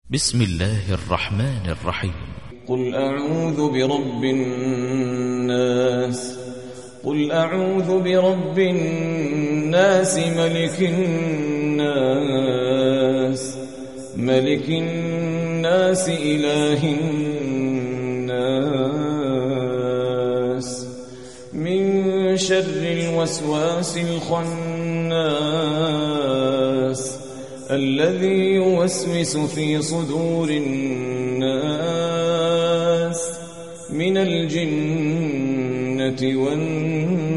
بسم الله الرحمن الرحيم. قل أعوذ برب الناس. قل أعوذ برب الناس ملك الناس إله الناس من شر الوسواس الخناس الذي يوسوس في صدور الناس من الجنة والناس.